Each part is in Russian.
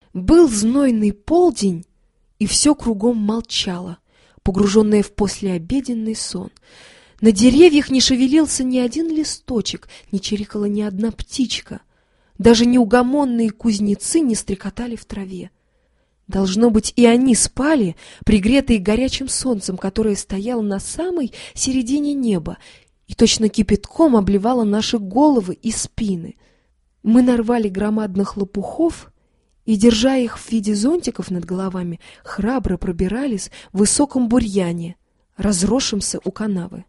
Был знойный полдень, и все кругом молчало, погруженное в послеобеденный сон. На деревьях не шевелился ни один листочек, не чирикала ни одна птичка. Даже неугомонные кузнецы не стрекотали в траве. Должно быть, и они спали, пригретые горячим солнцем, которое стояло на самой середине неба и точно кипятком обливало наши головы и спины. Мы нарвали громадных лопухов и, держа их в виде зонтиков над головами, храбро пробирались в высоком бурьяне, разросшемся у канавы.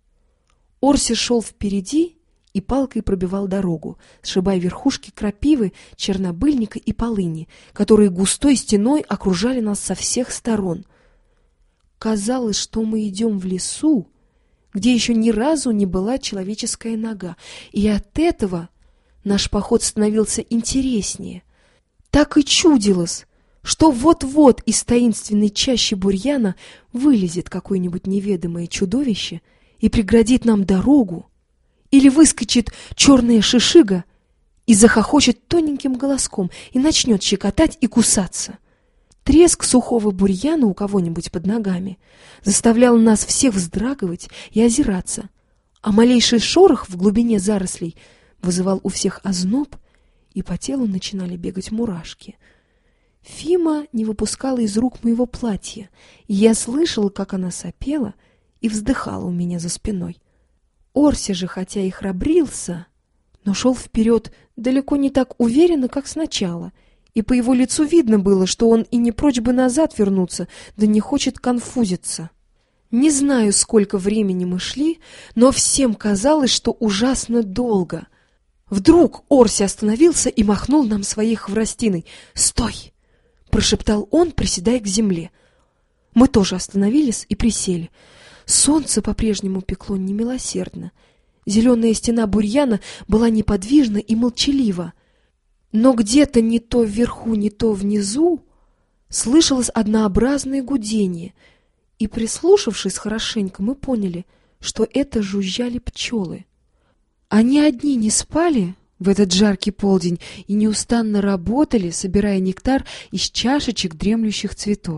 Орси шел впереди и палкой пробивал дорогу, сшибая верхушки крапивы, чернобыльника и полыни, которые густой стеной окружали нас со всех сторон. Казалось, что мы идем в лесу, где еще ни разу не была человеческая нога, и от этого наш поход становился интереснее. Так и чудилось, что вот-вот из таинственной чащи бурьяна вылезет какое-нибудь неведомое чудовище и преградит нам дорогу, или выскочит черная шишига и захохочет тоненьким голоском и начнет щекотать и кусаться. Треск сухого бурьяна у кого-нибудь под ногами заставлял нас всех вздрагивать и озираться, а малейший шорох в глубине зарослей вызывал у всех озноб, и по телу начинали бегать мурашки. Фима не выпускала из рук моего платья, и я слышала, как она сопела и вздыхала у меня за спиной. Орси же, хотя и храбрился, но шел вперед далеко не так уверенно, как сначала, и по его лицу видно было, что он и не прочь бы назад вернуться, да не хочет конфузиться. Не знаю, сколько времени мы шли, но всем казалось, что ужасно долго. Вдруг Орси остановился и махнул нам своей хворостиной. «Стой!» — прошептал он, приседая к земле. Мы тоже остановились и присели. Солнце по-прежнему пекло немилосердно. Зеленая стена бурьяна была неподвижна и молчалива. Но где-то не то вверху, не то внизу слышалось однообразное гудение, и, прислушавшись хорошенько, мы поняли, что это жужжали пчелы. Они одни не спали в этот жаркий полдень и неустанно работали, собирая нектар из чашечек дремлющих цветов.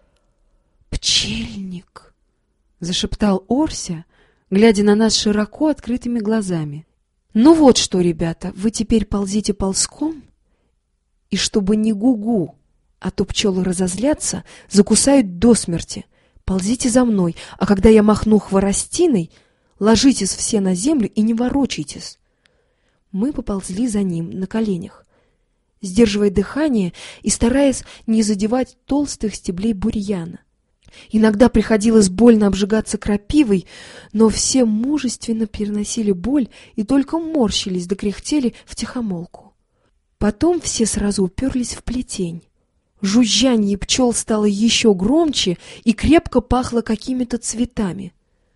«Пчельник!» — зашептал Орся, глядя на нас широко открытыми глазами. «Ну вот что, ребята, вы теперь ползите ползком, и чтобы не гу-гу, а то пчелы разозлятся, закусают до смерти. Ползите за мной, а когда я махну хворостиной, ложитесь все на землю и не ворочайтесь». Мы поползли за ним на коленях, сдерживая дыхание и стараясь не задевать толстых стеблей бурьяна. Иногда приходилось больно обжигаться крапивой, но все мужественно переносили боль и только морщились да кряхтели втихомолку. Потом все сразу уперлись в плетень. Жужжанье пчел стало еще громче и крепко пахло какими-то цветами.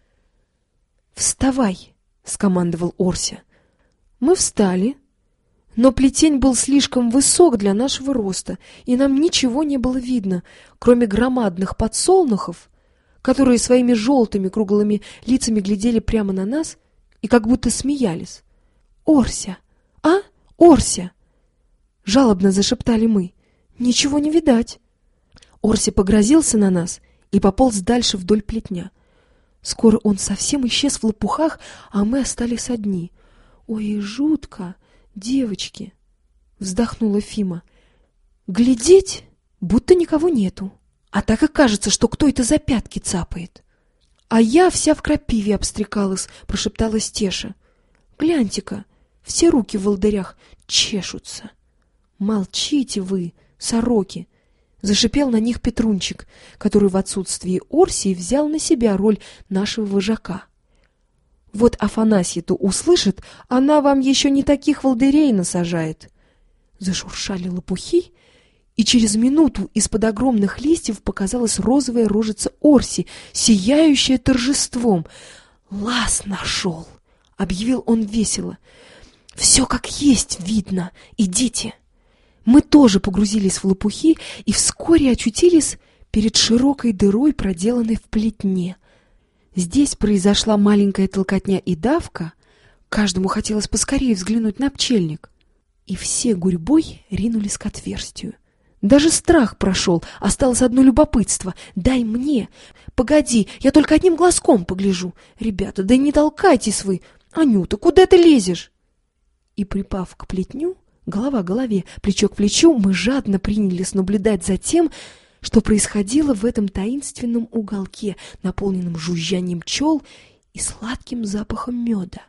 «Вставай!» — скомандовал Орся. Мы встали, но плетень был слишком высок для нашего роста, и нам ничего не было видно, кроме громадных подсолнухов, которые своими желтыми круглыми лицами глядели прямо на нас и как будто смеялись. «Орся! А, Орся!» — жалобно зашептали мы. «Ничего не видать!» Орся погрозился на нас и пополз дальше вдоль плетня. Скоро он совсем исчез в лопухах, а мы остались одни. «Ой, и жутко! Девочки!» — вздохнула Фима. «Глядеть, будто никого нету, а так и кажется, что кто-то за пятки цапает». «А я вся в крапиве обстрекалась», — прошептала Стеша. «Гляньте-ка, все руки в волдырях чешутся». «Молчите вы, сороки!» — зашипел на них Петрунчик, который в отсутствии Орсии взял на себя роль нашего вожака. «Вот Афанасья-то услышит, она вам еще не таких волдырей насажает». Зашуршали лопухи, и через минуту из-под огромных листьев показалась розовая рожица Орси, сияющая торжеством. «Лаз нашел!» — объявил он весело. «Все как есть видно. Идите!» Мы тоже погрузились в лопухи и вскоре очутились перед широкой дырой, проделанной в плетне. Здесь произошла маленькая толкотня и давка, каждому хотелось поскорее взглянуть на пчельник, и все гурьбой ринулись к отверстию. Даже страх прошел, осталось одно любопытство. «Дай мне! Погоди, я только одним глазком погляжу! Ребята, да не толкайтесь вы! Анюта, куда ты лезешь?» И, припав к плетню, голова к голове, плечо к плечу, мы жадно принялись наблюдать за тем, что происходило в этом таинственном уголке, наполненном жужжанием пчел и сладким запахом меда.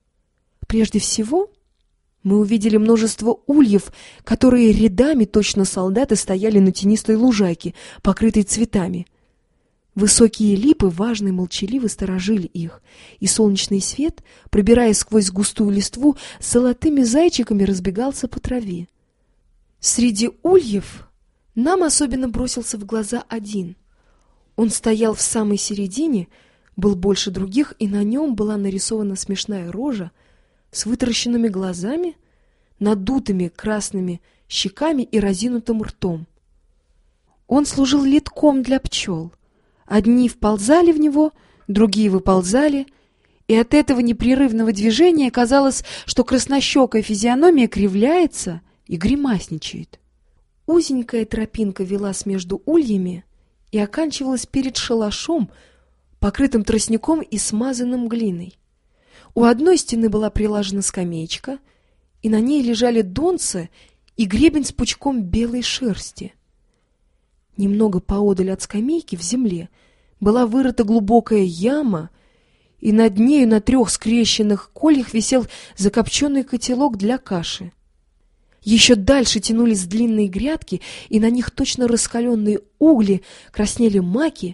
Прежде всего, мы увидели множество ульев, которые рядами, точно солдаты, стояли на тенистой лужайке, покрытой цветами. Высокие липы, важно и молчаливо, сторожили их, и солнечный свет, пробираясь сквозь густую листву, с золотыми зайчиками разбегался по траве. Среди ульев нам особенно бросился в глаза один. Он стоял в самой середине, был больше других, и на нем была нарисована смешная рожа с вытаращенными глазами, надутыми красными щеками и разинутым ртом. Он служил литком для пчел. Одни вползали в него, другие выползали, и от этого непрерывного движения казалось, что краснощекая физиономия кривляется и гримасничает. Узенькая тропинка велась между ульями и оканчивалась перед шалашом, покрытым тростником и смазанным глиной. У одной стены была прилажена скамеечка, и на ней лежали донцы и гребень с пучком белой шерсти. Немного поодаль от скамейки в земле была вырыта глубокая яма, и над нею на 3 скрещенных кольях висел закопченный котелок для каши. Еще дальше тянулись длинные грядки, и на них точно раскаленные угли краснели маки.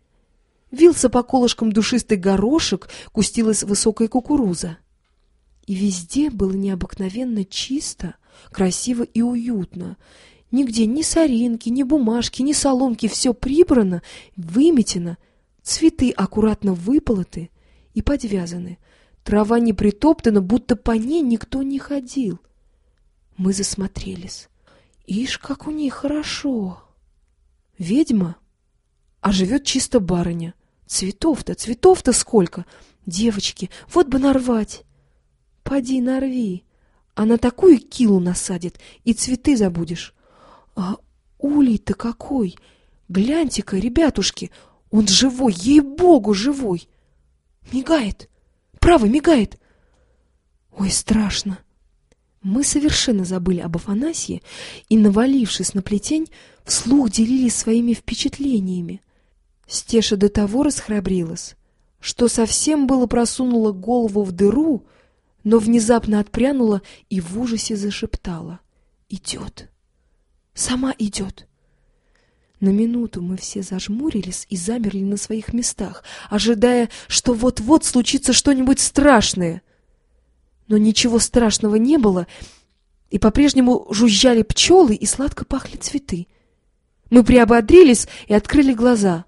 Вился по колышкам душистый горошек, кустилась высокая кукуруза. И везде было необыкновенно чисто, красиво и уютно. Нигде ни соринки, ни бумажки, ни соломки, все прибрано, выметено, цветы аккуратно выполоты и подвязаны. Трава не притоптана, будто по ней никто не ходил. Мы засмотрелись. Ишь, как у ней хорошо! Ведьма, а живет чисто барыня. Цветов-то сколько! Девочки, вот бы нарвать! Поди нарви, она такую килу насадит, и цветы забудешь. А улей-то какой! Гляньте-ка, ребятушки, он живой, ей-богу, живой! Мигает, право, мигает! Ой, страшно! Мы совершенно забыли об Афанасье и, навалившись на плетень, вслух делились своими впечатлениями. Стеша до того расхрабрилась, что совсем было просунула голову в дыру, но внезапно отпрянула и в ужасе зашептала: «Идет! Сама идет!» На минуту мы все зажмурились и замерли на своих местах, ожидая, что вот-вот случится что-нибудь страшное. Но ничего страшного не было, и по-прежнему жужжали пчелы и сладко пахли цветы. Мы приободрились и открыли глаза.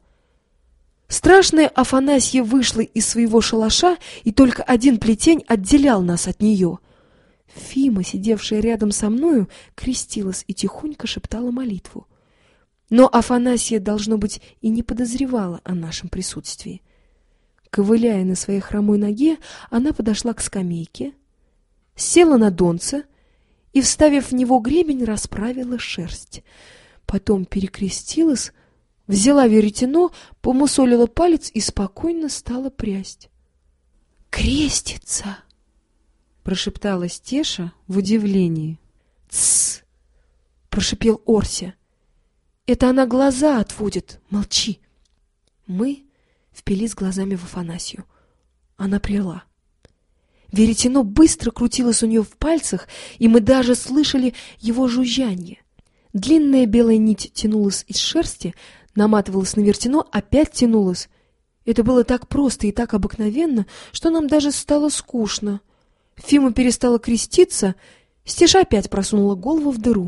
Страшная Афанасья вышла из своего шалаша, и только один плетень отделял нас от нее. Фима, сидевшая рядом со мною, крестилась и тихонько шептала молитву. Но Афанасья, должно быть, и не подозревала о нашем присутствии. Ковыляя на своей хромой ноге, она подошла к скамейке, села на донце и, вставив в него гребень, расправила шерсть. Потом перекрестилась, взяла веретено, помусолила палец и спокойно стала прясть. «Крестится!» — прошептала Стеша в удивлении. «Тссс!» — прошипел Орся. «Это она глаза отводит. Молчи!» Мы впились глазами в Афанасью. Она прила. Веретено быстро крутилось у нее в пальцах, и мы даже слышали его жужжанье. Длинная белая нить тянулась из шерсти, наматывалась на веретено, опять тянулась. Это было так просто и так обыкновенно, что нам даже стало скучно. Фима перестала креститься, Стеша опять просунула голову в дыру.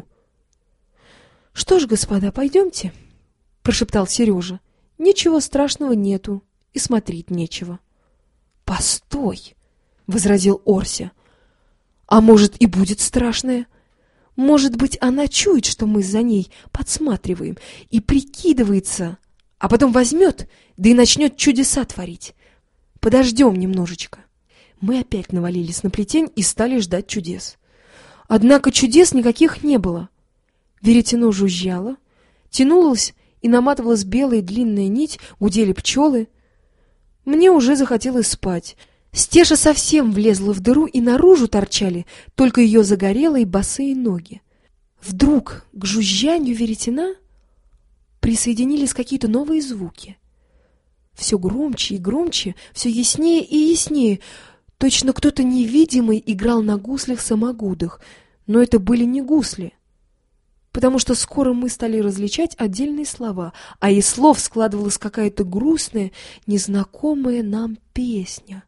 — Что ж, господа, пойдемте, — прошептал Сережа. — Ничего страшного нету, и смотреть нечего. — Постой! — возразил Орся. — А может, и будет страшное? Может быть, она чует, что мы за ней подсматриваем, и прикидывается, а потом возьмет, да и начнет чудеса творить. Подождем немножечко. Мы опять навалились на плетень и стали ждать чудес. Однако чудес никаких не было. Веретено жужжало, тянулась и наматывалась белая длинная нить, гудели пчелы. Мне уже захотелось спать. Стеша совсем влезла в дыру, и наружу торчали только ее загорелые босые ноги. Вдруг к жужжанию веретена присоединились какие-то новые звуки. Все громче и громче, все яснее и яснее. Точно кто-то невидимый играл на гуслях-самогудах, но это были не гусли, потому что скоро мы стали различать отдельные слова, а из слов складывалась какая-то грустная, незнакомая нам песня.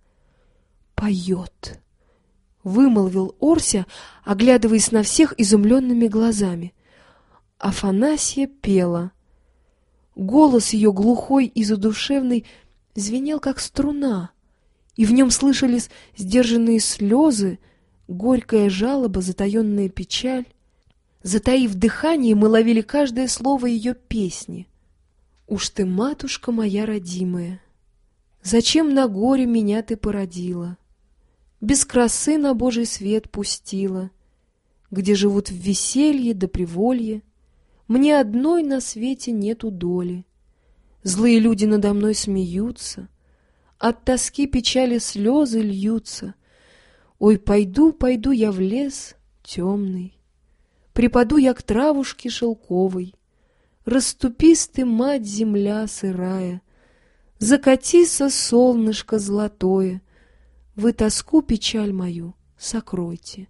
«Поет», — вымолвил Орся, оглядываясь на всех изумленными глазами. Афанасья пела. Голос ее, глухой и задушевный, звенел, как струна, и в нем слышались сдержанные слезы, горькая жалоба, затаенная печаль. Затаив дыхание, мы ловили каждое слово ее песни. «Уж ты, матушка моя родимая, зачем на горе меня ты породила? Без красы на Божий свет пустила, где живут в веселье да приволье. Мне одной на свете нету доли. Злые люди надо мной смеются, от тоски печали слезы льются. Ой, пойду, пойду я в лес темный, припаду я к травушке шелковой. Расступись ты, мать земля сырая, закатися, солнышко золотое, вы тоску печаль мою сокройте».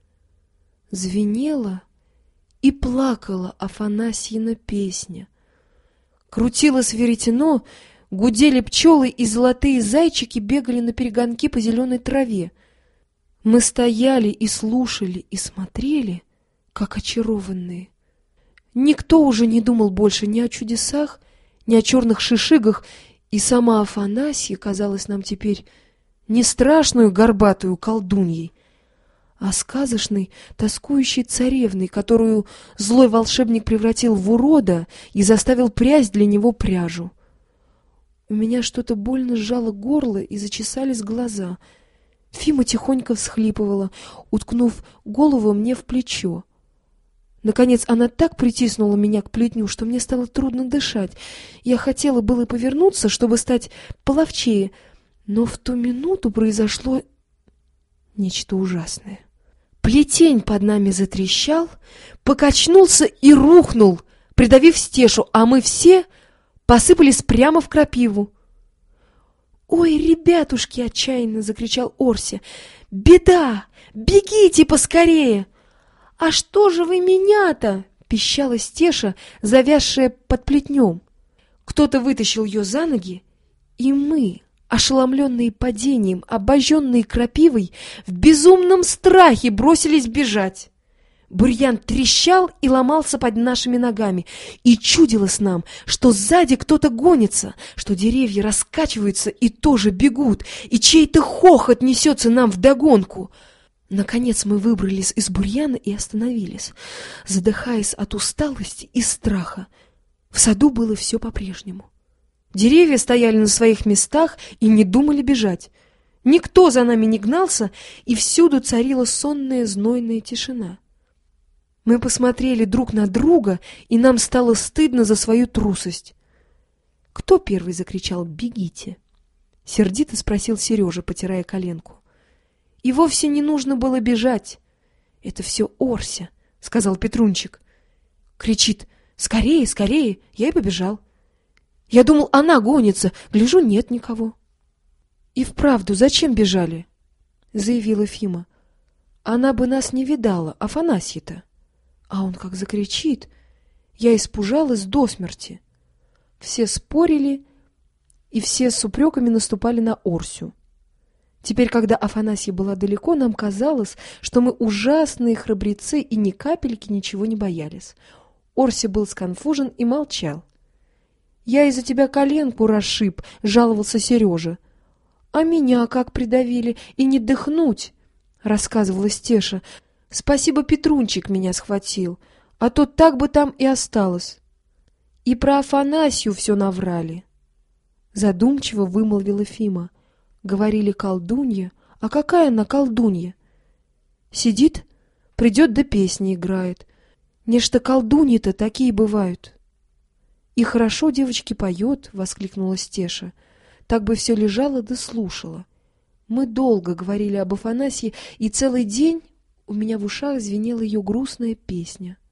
Звенела и плакала Афанасьина песня. Крутилось веретено, гудели пчелы, и золотые зайчики бегали наперегонки по зеленой траве. Мы стояли и слушали, и смотрели, как очарованные. Никто уже не думал больше ни о чудесах, ни о черных шишигах, и сама Афанасья казалась нам теперь не страшную горбатую колдуньей, а сказочной, тоскующей царевной, которую злой волшебник превратил в урода и заставил прясть для него пряжу. У меня что-то больно сжало горло и зачесались глаза. Фима тихонько всхлипывала, уткнув голову мне в плечо. Наконец она так притиснула меня к плетню, что мне стало трудно дышать. Я хотела было повернуться, чтобы стать половчее, но в ту минуту произошло нечто ужасное. Плетень под нами затрещал, покачнулся и рухнул, придавив Стешу, а мы все посыпались прямо в крапиву. «Ой, ребятушки!» — отчаянно закричал Орся. «Беда! Бегите поскорее!» «А что же вы меня-то?» — пищала Стеша, завязшая под плетнем. Кто-то вытащил ее за ноги, и мы, ошеломленные падением, обожженные крапивой, в безумном страхе бросились бежать. Бурьян трещал и ломался под нашими ногами, и чудилось нам, что сзади кто-то гонится, что деревья раскачиваются и тоже бегут, и чей-то хохот несется нам вдогонку. Наконец мы выбрались из бурьяна и остановились, задыхаясь от усталости и страха. В саду было все по-прежнему. Деревья стояли на своих местах и не думали бежать. Никто за нами не гнался, и всюду царила сонная знойная тишина. Мы посмотрели друг на друга, и нам стало стыдно за свою трусость. «Кто первый закричал «бегите»?» — сердито спросил Сережа, потирая коленку. И вовсе не нужно было бежать. «Это все Орся», — сказал Петрунчик. Кричит: «Скорее, скорее!» Я и побежал. Я думал, она гонится, гляжу, нет никого. «И вправду, зачем бежали?» — заявила Фима. «Она бы нас не видала, Афанасья-то». А он как закричит. Я испужалась до смерти. Все спорили, и все с упреками наступали на Орсю. Теперь, когда Афанасья была далеко, нам казалось, что мы ужасные храбрецы и ни капельки ничего не боялись. Орся был сконфужен и молчал. «Я из-за тебя коленку расшиб», — жаловался Сережа. «А меня как придавили, и не дыхнуть», — рассказывала Стеша. «Спасибо, Петрунчик меня схватил, а то так бы там и осталось». «И про Афанасью все наврали», — задумчиво вымолвила Фима. «Говорили, колдунья. А какая она колдунья? Сидит, придет да песни играет. Нечто колдуньи-то такие бывают. И хорошо девочки поет, — воскликнула Стеша. Так бы все лежала да слушала. Мы долго говорили об Афанасье, и целый день у меня в ушах звенела ее грустная песня.